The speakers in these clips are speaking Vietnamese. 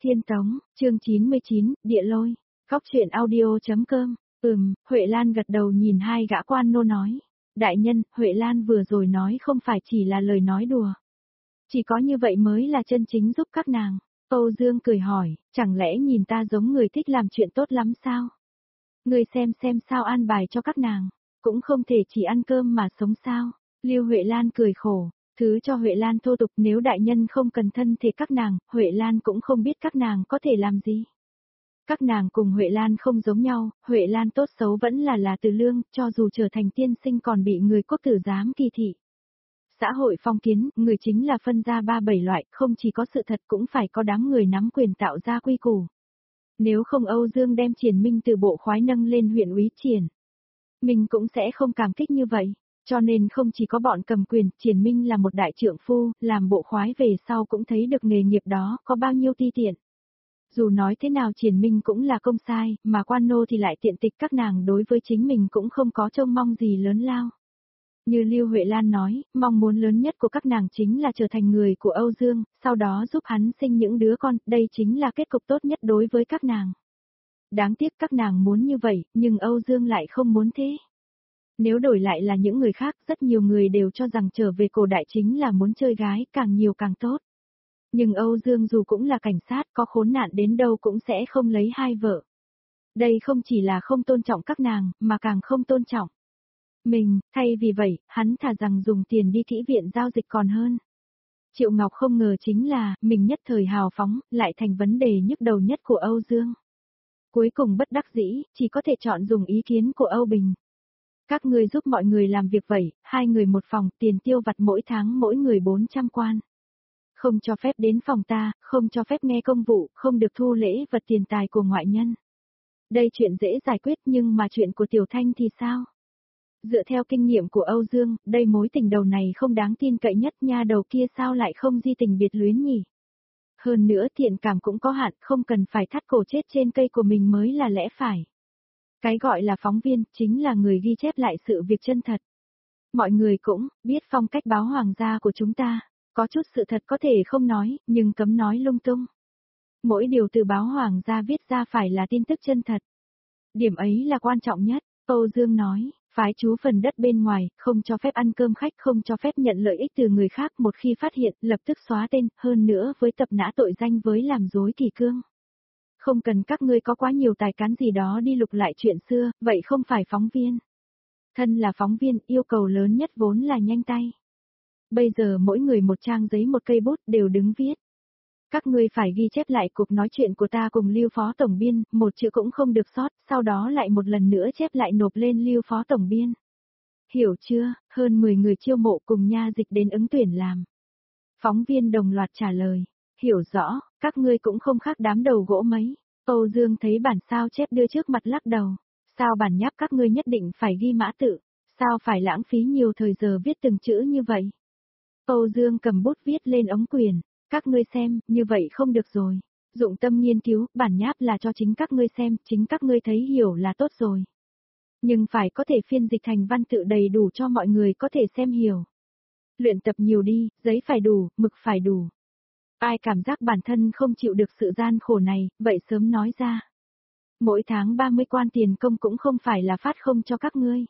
Thiên Tống, chương 99, Địa Lôi, Cóc truyện audio.com. Huệ Lan gật đầu nhìn hai gã quan nô nói. Đại nhân, Huệ Lan vừa rồi nói không phải chỉ là lời nói đùa. Chỉ có như vậy mới là chân chính giúp các nàng. Âu Dương cười hỏi, chẳng lẽ nhìn ta giống người thích làm chuyện tốt lắm sao? Người xem sao an bài cho các nàng, cũng không thể chỉ ăn cơm mà sống sao? Lưu Huệ Lan cười khổ, thứ cho Huệ Lan thô tục, nếu đại nhân không cần thân thì các nàng, Huệ Lan cũng không biết các nàng có thể làm gì. Các nàng cùng Huệ Lan không giống nhau, Huệ Lan tốt xấu vẫn là từ lương, cho dù trở thành tiên sinh còn bị người quốc tử giám kỳ thị. Xã hội phong kiến, người chính là phân ra 3-7 loại, không chỉ có sự thật cũng phải có đám người nắm quyền tạo ra quy củ. Nếu không Âu Dương đem Triển Minh từ bộ khoái nâng lên huyện úy Triển, mình cũng sẽ không cảm kích như vậy. Cho nên không chỉ có bọn cầm quyền, Triển Minh là một đại trượng phu, làm bộ khoái về sau cũng thấy được nghề nghiệp đó có bao nhiêu ti tiện. Dù nói thế nào Triển Minh cũng là công sai, mà quan nô thì lại tiện tịch, các nàng đối với chính mình cũng không có trông mong gì lớn lao. Như Lưu Huệ Lan nói, mong muốn lớn nhất của các nàng chính là trở thành người của Âu Dương, sau đó giúp hắn sinh những đứa con, đây chính là kết cục tốt nhất đối với các nàng. Đáng tiếc các nàng muốn như vậy, nhưng Âu Dương lại không muốn thế. Nếu đổi lại là những người khác, rất nhiều người đều cho rằng trở về cổ đại chính là muốn chơi gái, càng nhiều càng tốt. Nhưng Âu Dương dù cũng là cảnh sát, có khốn nạn đến đâu cũng sẽ không lấy hai vợ. Đây không chỉ là không tôn trọng các nàng, mà càng không tôn trọng mình, thay vì vậy, hắn thà rằng dùng tiền đi kỹ viện giao dịch còn hơn. Triệu Ngọc không ngờ chính là, mình nhất thời hào phóng, lại thành vấn đề nhức đầu nhất của Âu Dương. Cuối cùng bất đắc dĩ, chỉ có thể chọn dùng ý kiến của Âu Bình. Các ngươi giúp mọi người làm việc vậy, 2 người một phòng, tiền tiêu vặt mỗi tháng mỗi người 400 quan. Không cho phép đến phòng ta, không cho phép nghe công vụ, không được thu lễ vật tiền tài của ngoại nhân. Đây chuyện dễ giải quyết, nhưng mà chuyện của Tiểu Thanh thì sao? Dựa theo kinh nghiệm của Âu Dương, đây mối tình đầu này không đáng tin cậy nhất, nha đầu kia sao lại không di tình biệt luyến nhỉ? Hơn nữa thiện cảm cũng có hạn, không cần phải thắt cổ chết trên cây của mình mới là lẽ phải. Cái gọi là phóng viên, chính là người ghi chép lại sự việc chân thật. Mọi người cũng biết phong cách báo hoàng gia của chúng ta, có chút sự thật có thể không nói, nhưng cấm nói lung tung. Mỗi điều từ báo hoàng gia viết ra phải là tin tức chân thật. Điểm ấy là quan trọng nhất, Âu Dương nói, phái chú phần đất bên ngoài, không cho phép ăn cơm khách, không cho phép nhận lợi ích từ người khác, một khi phát hiện, lập tức xóa tên, hơn nữa với tập nã tội danh với làm dối kỷ cương. Không cần các ngươi có quá nhiều tài cán gì đó đi lục lại chuyện xưa, vậy không phải phóng viên. Thân là phóng viên, yêu cầu lớn nhất vốn là nhanh tay. Bây giờ mỗi người một trang giấy một cây bút đều đứng viết. Các ngươi phải ghi chép lại cuộc nói chuyện của ta cùng Lưu Phó Tổng Biên, một chữ cũng không được sót, sau đó lại một lần nữa chép lại nộp lên Lưu Phó Tổng Biên. Hiểu chưa, hơn 10 người chiêu mộ cùng nha dịch đến ứng tuyển làm. Phóng viên đồng loạt trả lời, hiểu rõ, các ngươi cũng không khác đám đầu gỗ mấy. Âu Dương thấy bản sao chép đưa trước mặt lắc đầu. Sao bản nháp các ngươi nhất định phải ghi mã tự, sao phải lãng phí nhiều thời giờ viết từng chữ như vậy? Âu Dương cầm bút viết lên ống quyền, các ngươi xem, như vậy không được rồi. Dụng tâm nghiên cứu, bản nháp là cho chính các ngươi xem, chính các ngươi thấy hiểu là tốt rồi. Nhưng phải có thể phiên dịch thành văn tự đầy đủ cho mọi người có thể xem hiểu. Luyện tập nhiều đi, giấy phải đủ, mực phải đủ. Ai cảm giác bản thân không chịu được sự gian khổ này, vậy sớm nói ra. Mỗi tháng 30 quan tiền công cũng không phải là phát không cho các ngươi.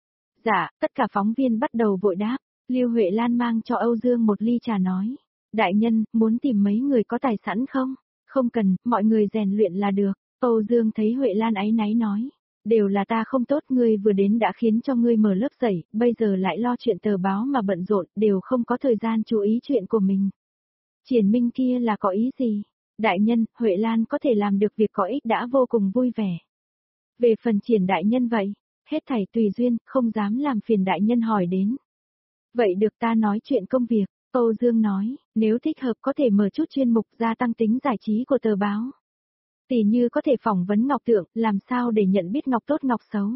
Dạ, tất cả phóng viên bắt đầu vội đáp. Lưu Huệ Lan mang cho Âu Dương một ly trà nói. Đại nhân, muốn tìm mấy người có tài sẵn không? Không cần, mọi người rèn luyện là được. Âu Dương thấy Huệ Lan áy náy nói. Đều là ta không tốt, ngươi vừa đến đã khiến cho ngươi mở lớp dạy, bây giờ lại lo chuyện tờ báo mà bận rộn, đều không có thời gian chú ý chuyện của mình. Triển Minh kia là có ý gì? Đại nhân, Huệ Lan có thể làm được việc có ích đã vô cùng vui vẻ. Về phần Triển đại nhân vậy, hết thảy tùy duyên, không dám làm phiền đại nhân hỏi đến. Vậy được, ta nói chuyện công việc, Âu Dương nói, nếu thích hợp có thể mở chút chuyên mục gia tăng tính giải trí của tờ báo. Tỉ như có thể phỏng vấn ngọc tượng, làm sao để nhận biết ngọc tốt ngọc xấu.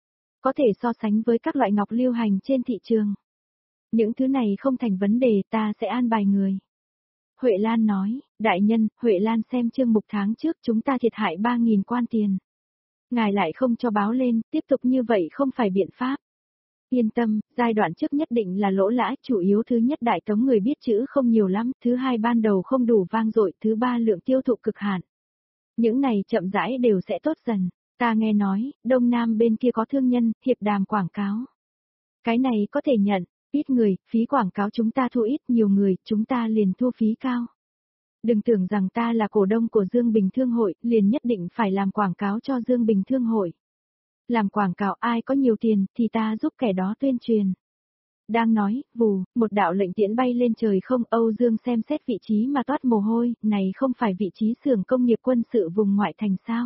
Có thể so sánh với các loại ngọc lưu hành trên thị trường. Những thứ này không thành vấn đề, ta sẽ an bài người. Huệ Lan nói, đại nhân, Huệ Lan xem chương mục tháng trước chúng ta thiệt hại 3.000 quan tiền. Ngài lại không cho báo lên, tiếp tục như vậy không phải biện pháp. Yên tâm, giai đoạn trước nhất định là lỗ lã, chủ yếu thứ nhất Đại Tống người biết chữ không nhiều lắm, thứ hai ban đầu không đủ vang dội, thứ ba lượng tiêu thụ cực hạn. Những này chậm rãi đều sẽ tốt dần. Ta nghe nói, Đông Nam bên kia có thương nhân, hiệp đàm quảng cáo. Cái này có thể nhận, ít người, phí quảng cáo chúng ta thu ít, nhiều người, chúng ta liền thu phí cao. Đừng tưởng rằng ta là cổ đông của Dương Bình Thương hội, liền nhất định phải làm quảng cáo cho Dương Bình Thương hội. Làm quảng cáo ai có nhiều tiền thì ta giúp kẻ đó tuyên truyền. Đang nói, vù, một đạo lệnh tiễn bay lên trời không, Âu Dương xem xét vị trí mà toát mồ hôi, này không phải vị trí xưởng công nghiệp quân sự vùng ngoại thành sao.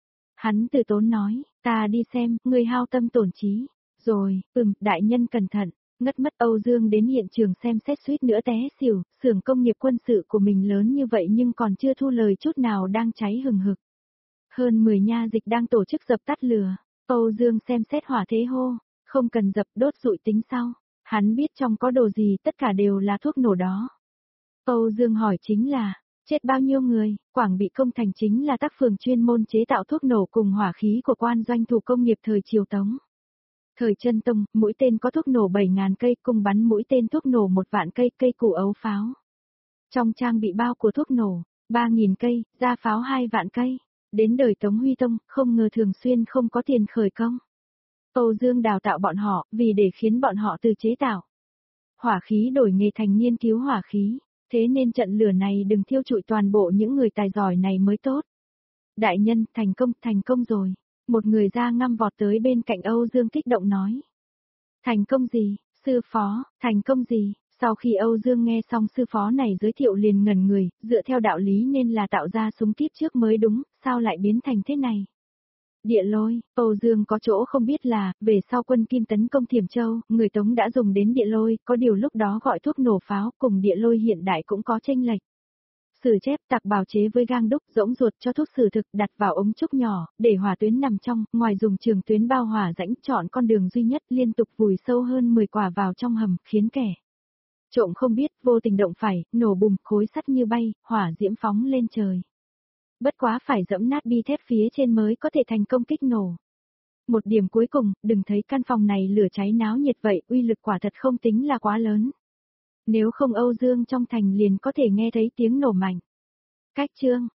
Hắn từ tốn nói, ta đi xem, người hao tâm tổn trí. Rồi, đại nhân cẩn thận, ngất mất Âu Dương đến hiện trường xem xét suýt nữa té xỉu, xưởng công nghiệp quân sự của mình lớn như vậy nhưng còn chưa thu lời chút nào đang cháy hừng hực. Hơn 10 nha dịch đang tổ chức dập tắt lửa, Âu Dương xem xét hỏa thế hô, không cần dập đốt rụi tính sau, hắn biết trong có đồ gì tất cả đều là thuốc nổ đó. Âu Dương hỏi chính là, chết bao nhiêu người, Quảng Bị Công Thành chính là tác phường chuyên môn chế tạo thuốc nổ cùng hỏa khí của quan doanh thủ công nghiệp thời Triều Tống. Thời Chân Tông, mũi tên có thuốc nổ 7.000 cây, cung bắn mũi tên thuốc nổ 1 vạn cây, cây củ ấu pháo. Trong trang bị bao của thuốc nổ, 3.000 cây, ra pháo 2 vạn cây. Đến đời Tống Huy Tông, không ngờ thường xuyên không có tiền khởi công. Âu Dương đào tạo bọn họ, vì để khiến bọn họ từ chế tạo hỏa khí đổi nghề thành nghiên cứu hỏa khí. Thế nên trận lửa này đừng thiêu trụi toàn bộ những người tài giỏi này mới tốt. Đại nhân, thành công rồi. Một người da ngăm vọt tới bên cạnh Âu Dương kích động nói. Thành công gì, sư phó, thành công gì? Sau khi Âu Dương nghe xong sư phó này giới thiệu liền ngẩn người, dựa theo đạo lý nên là tạo ra súng kíp trước mới đúng, sao lại biến thành thế này? Địa lôi, Âu Dương có chỗ không biết là, về sau quân Kim tấn công Thiểm Châu, người Tống đã dùng đến địa lôi, có điều lúc đó gọi thuốc nổ pháo cùng địa lôi hiện đại cũng có chênh lệch. Sử chép tạc bào chế với gang đúc rỗng ruột cho thuốc sử thực đặt vào ống trúc nhỏ, để hỏa tuyến nằm trong, ngoài dùng trường tuyến bao hỏa rãnh chọn con đường duy nhất liên tục vùi sâu hơn 10 quả vào trong hầm, khiến kẻ trộm không biết, vô tình động phải, nổ bùm, khối sắt như bay, hỏa diễm phóng lên trời. Bất quá phải dẫm nát bi thép phía trên mới có thể thành công kích nổ. Một điểm cuối cùng, đừng thấy căn phòng này lửa cháy náo nhiệt vậy, uy lực quả thật không tính là quá lớn. Nếu không Âu Dương trong thành liền có thể nghe thấy tiếng nổ mạnh. Cách chương